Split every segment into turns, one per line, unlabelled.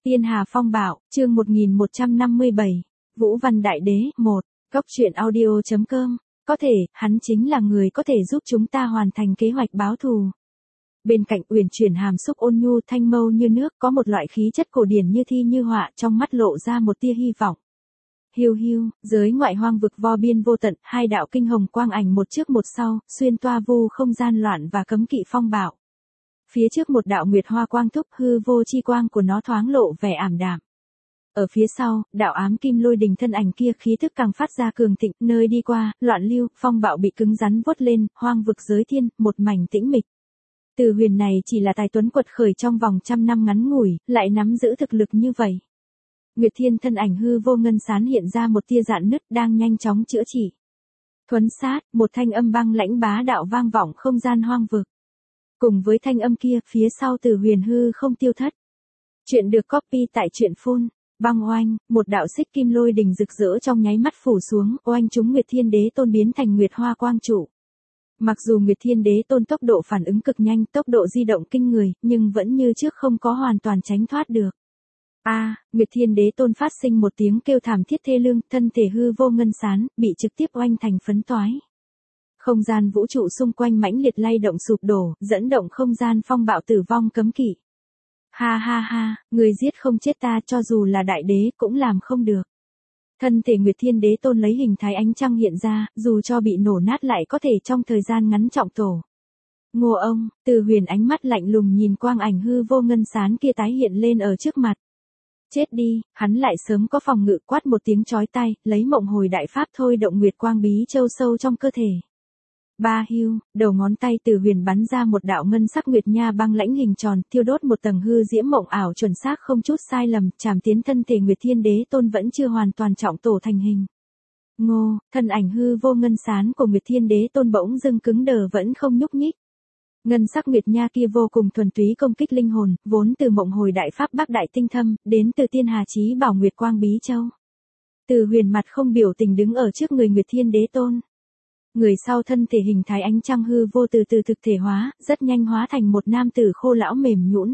Tiên Hà Phong Bạo, chương 1157, Vũ Văn Đại Đế, 1, Cốc truyện audio.com, có thể, hắn chính là người có thể giúp chúng ta hoàn thành kế hoạch báo thù. Bên cạnh Uyển Chuyển hàm xúc ôn nhu thanh mâu như nước, có một loại khí chất cổ điển như thi như họa, trong mắt lộ ra một tia hy vọng. Hiu hiu, giới ngoại hoang vực vo biên vô tận, hai đạo kinh hồng quang ảnh một trước một sau, xuyên toa vu không gian loạn và cấm kỵ phong bạo. Phía trước một đạo nguyệt hoa quang thúc, hư vô chi quang của nó thoáng lộ vẻ ảm đạm. Ở phía sau, đạo ám kim lôi đình thân ảnh kia khí thức càng phát ra cường thịnh, nơi đi qua, loạn lưu, phong bạo bị cứng rắn vuốt lên, hoang vực giới thiên, một mảnh tĩnh mịch. Từ Huyền này chỉ là tài tuấn quật khởi trong vòng 100 năm ngắn ngủi, lại nắm giữ thực lực như vậy. Nguyệt Thiên thân ảnh hư vô ngân sán hiện ra một tia rạn nứt đang nhanh chóng chữa trị. Thuấn sát, một thanh âm băng lãnh bá đạo vang vọng không gian hoang vực. Cùng với thanh âm kia, phía sau Từ Huyền hư không tiêu thất. Chuyện được copy tại truyện phun. Băng oanh, một đạo xích kim lôi đình rực rỡ trong nháy mắt phủ xuống, oanh chúng Nguyệt Thiên Đế Tôn biến thành Nguyệt Hoa quang trụ. Mặc dù Nguyệt Thiên Đế Tôn tốc độ phản ứng cực nhanh, tốc độ di động kinh người, nhưng vẫn như trước không có hoàn toàn tránh thoát được. Nguyệt Thiên Đế Tôn phát sinh một tiếng kêu thảm thiết thê lương, thân thể hư vô ngân sán, bị trực tiếp oanh thành phấn toái. Không gian vũ trụ xung quanh mãnh liệt lay động sụp đổ, dẫn động không gian phong bạo tử vong cấm kỵ. Ha ha ha, người giết không chết ta, cho dù là đại đế cũng làm không được. Thân thể Nguyệt Thiên Đế Tôn lấy hình thái ánh trăng hiện ra, dù cho bị nổ nát lại có thể trong thời gian ngắn trọng tổ. Ngô ông, Từ Huyền ánh mắt lạnh lùng nhìn quang ảnh hư vô ngân sán kia tái hiện lên ở trước mặt. Chết đi, hắn lại sớm có phòng ngự, quát một tiếng chói tai, lấy mộng hồi đại pháp thôi động Nguyệt Quang Bí Châu sâu trong cơ thể. Ba hiu, đầu ngón tay Từ Huyền bắn ra một đạo ngân sắc nguyệt nha băng lãnh hình tròn, thiêu đốt một tầng hư diễm mộng ảo chuẩn xác không chút sai lầm, chạm tiến thân thể Nguyệt Thiên Đế Tôn vẫn chưa hoàn toàn trọng tổ thành hình. Ngô, thân ảnh hư vô ngân sán của Nguyệt Thiên Đế Tôn bỗng dưng cứng đờ vẫn không nhúc nhích. Ngân sắc nguyệt nha kia vô cùng thuần túy công kích linh hồn, vốn từ mộng hồi đại pháp Bắc Đại Tinh Thâm, đến từ Tiên Hà Chí Bảo Nguyệt Quang Bí Châu. Từ Huyền mặt không biểu tình đứng ở trước người Nguyệt Thiên Đế Tôn. Người sau thân thể hình thái ánh trăng hư vô từ từ thực thể hóa, rất nhanh hóa thành một nam tử khô lão mềm nhũn.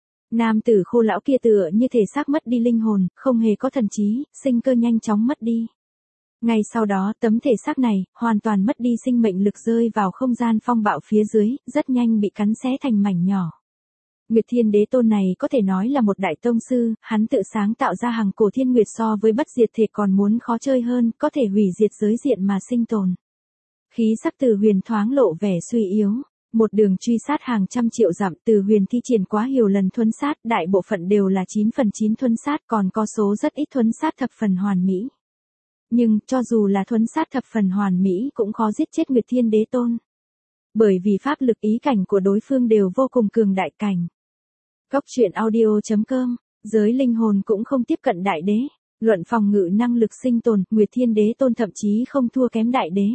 Nam tử khô lão kia tựa như thể xác mất đi linh hồn, không hề có thần trí, sinh cơ nhanh chóng mất đi. Ngay sau đó, tấm thể xác này, hoàn toàn mất đi sinh mệnh lực rơi vào không gian phong bạo phía dưới, rất nhanh bị cắn xé thành mảnh nhỏ. Nguyệt Thiên Đế Tôn này có thể nói là một đại tông sư, hắn tự sáng tạo ra hàng cổ thiên nguyệt so với bất diệt thể còn muốn khó chơi hơn, có thể hủy diệt giới diện mà sinh tồn. Khí sắc Từ Huyền thoáng lộ vẻ suy yếu, một đường truy sát hàng trăm triệu dặm, Từ Huyền thi triển quá nhiều lần thuấn sát, đại bộ phận đều là 9/9 thuấn sát, còn có số rất ít thuấn sát thập phần hoàn mỹ. Nhưng, cho dù là thuấn sát thập phần hoàn mỹ cũng khó giết chết Nguyệt Thiên Đế Tôn. Bởi vì pháp lực ý cảnh của đối phương đều vô cùng cường đại cảnh. Cốc truyện audio.com, giới linh hồn cũng không tiếp cận đại đế. Luận phòng ngự năng lực sinh tồn, Nguyệt Thiên Đế Tôn thậm chí không thua kém đại đế.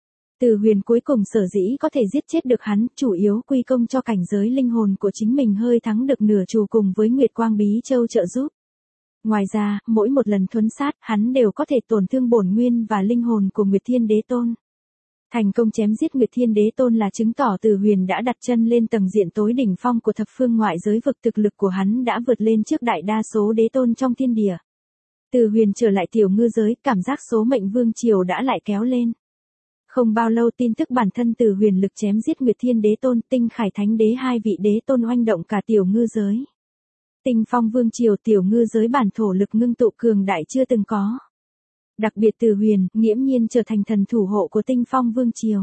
Từ Huyền cuối cùng sở dĩ có thể giết chết được hắn, chủ yếu quy công cho cảnh giới linh hồn của chính mình hơi thắng được nửa trù cùng với Nguyệt Quang Bí Châu trợ giúp. Ngoài ra, mỗi một lần thuấn sát, hắn đều có thể tổn thương bổn nguyên và linh hồn của Nguyệt Thiên Đế Tôn. Thành công chém giết Nguyệt Thiên Đế Tôn là chứng tỏ Từ Huyền đã đặt chân lên tầng diện tối đỉnh phong của thập phương ngoại giới vực, thực lực của hắn đã vượt lên trước đại đa số đế tôn trong thiên địa. Từ Huyền trở lại tiểu ngư giới, cảm giác số mệnh vương triều đã lại kéo lên. Không bao lâu tin tức bản thân Từ Huyền lực chém giết Nguyệt Thiên Đế Tôn, Tinh Khải Thánh Đế hai vị đế tôn oanh động cả tiểu ngư giới. Tinh Phong Vương triều tiểu ngư giới bản thổ lực ngưng tụ cường đại chưa từng có. Đặc biệt Từ Huyền, nghiễm nhiên trở thành thần thủ hộ của Tinh Phong Vương triều.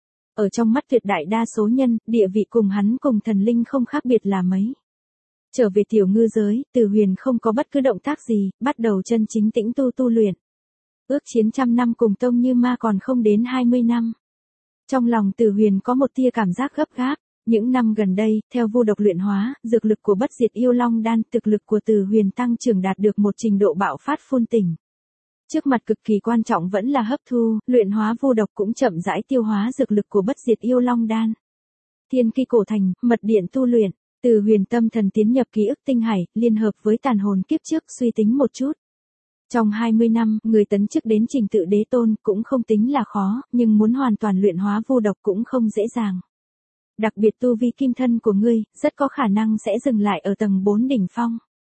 Ở trong mắt tuyệt đại đa số nhân, địa vị cùng hắn cùng thần linh không khác biệt là mấy. Trở về tiểu ngư giới, Từ Huyền không có bất cứ động tác gì, bắt đầu chân chính tĩnh tu luyện. Ước chiến 100 năm cùng Tông Như Ma còn không đến 20 năm. Trong lòng Từ Huyền có một tia cảm giác gấp gáp. Những năm gần đây, theo vô độc luyện hóa, dược lực của bất diệt yêu long đan, thực lực của Từ Huyền tăng trưởng đạt được một trình độ bạo phát phun tỉnh. Trước mặt cực kỳ quan trọng vẫn là hấp thu, luyện hóa vô độc cũng chậm rãi tiêu hóa dược lực của bất diệt yêu long đan. Thiên Kỳ Cổ Thành, mật điện tu luyện, Từ Huyền tâm thần tiến nhập ký ức tinh hải, liên hợp với tàn hồn kiếp trước suy tính một chút. Trong 20 năm, người tấn chức đến trình tự đế tôn cũng không tính là khó, nhưng muốn hoàn toàn luyện hóa vô độc cũng không dễ dàng. Đặc biệt tu vi kim thân của ngươi, rất có khả năng sẽ dừng lại ở tầng 4 đỉnh phong.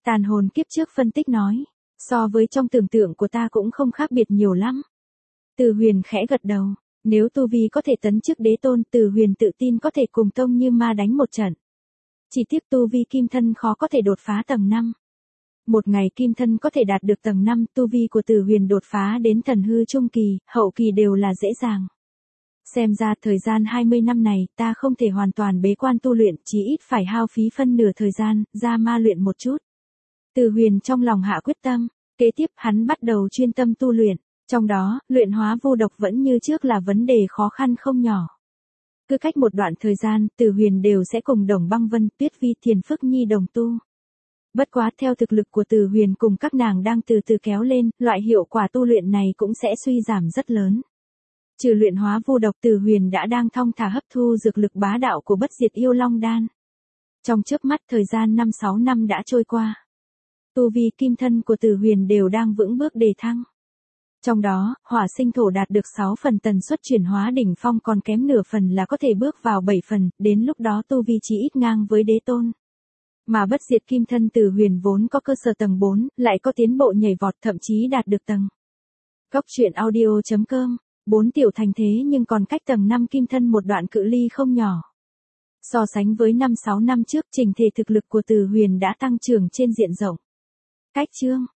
Tàn hồn kiếp trước phân tích nói, so với trong tưởng tượng của ta cũng không khác biệt nhiều lắm. Từ Huyền khẽ gật đầu, nếu tu vi có thể tấn chức đế tôn, Từ Huyền tự tin có thể cùng Tông Như Ma đánh một trận. Chỉ tiếc tu vi kim thân khó có thể đột phá tầng 5. Một ngày kim thân có thể đạt được tầng 5, tu vi của Từ Huyền đột phá đến thần hư trung kỳ, hậu kỳ đều là dễ dàng. Xem ra thời gian 20 năm này ta không thể hoàn toàn bế quan tu luyện, chí ít phải hao phí phân nửa thời gian, ra ma luyện một chút. Từ Huyền trong lòng hạ quyết tâm, kế tiếp hắn bắt đầu chuyên tâm tu luyện, trong đó, luyện hóa vô độc vẫn như trước là vấn đề khó khăn không nhỏ. Cứ cách một đoạn thời gian, Từ Huyền đều sẽ cùng Đồng Băng Vân, Tuyết Vi, Thiền Phức Nhi đồng tu. Bất quá theo thực lực của Từ Huyền cùng các nàng đang từ từ kéo lên, loại hiệu quả tu luyện này cũng sẽ suy giảm rất lớn. Trừ luyện hóa vô độc, Từ Huyền đã đang thong thả hấp thu dược lực bá đạo của Bất Diệt Yêu Long Đan. Trong chớp mắt thời gian 5-6 năm đã trôi qua. Tu vi kim thân của Từ Huyền đều đang vững bước đề thăng. Trong đó, hỏa sinh thổ đạt được 6 phần tần suất chuyển hóa đỉnh phong, còn kém nửa phần là có thể bước vào 7 phần, đến lúc đó tu vi chỉ ít ngang với đế tôn. Mà bất diệt kim thân Từ Huyền vốn có cơ sở tầng 4, lại có tiến bộ nhảy vọt, thậm chí đạt được tầng. Cốc truyện audio.com, 4 tiểu thành thế nhưng còn cách tầng 5 kim thân một đoạn cự ly không nhỏ. So sánh với 5-6 năm trước, trình thể thực lực của Từ Huyền đã tăng trưởng trên diện rộng. Cách chương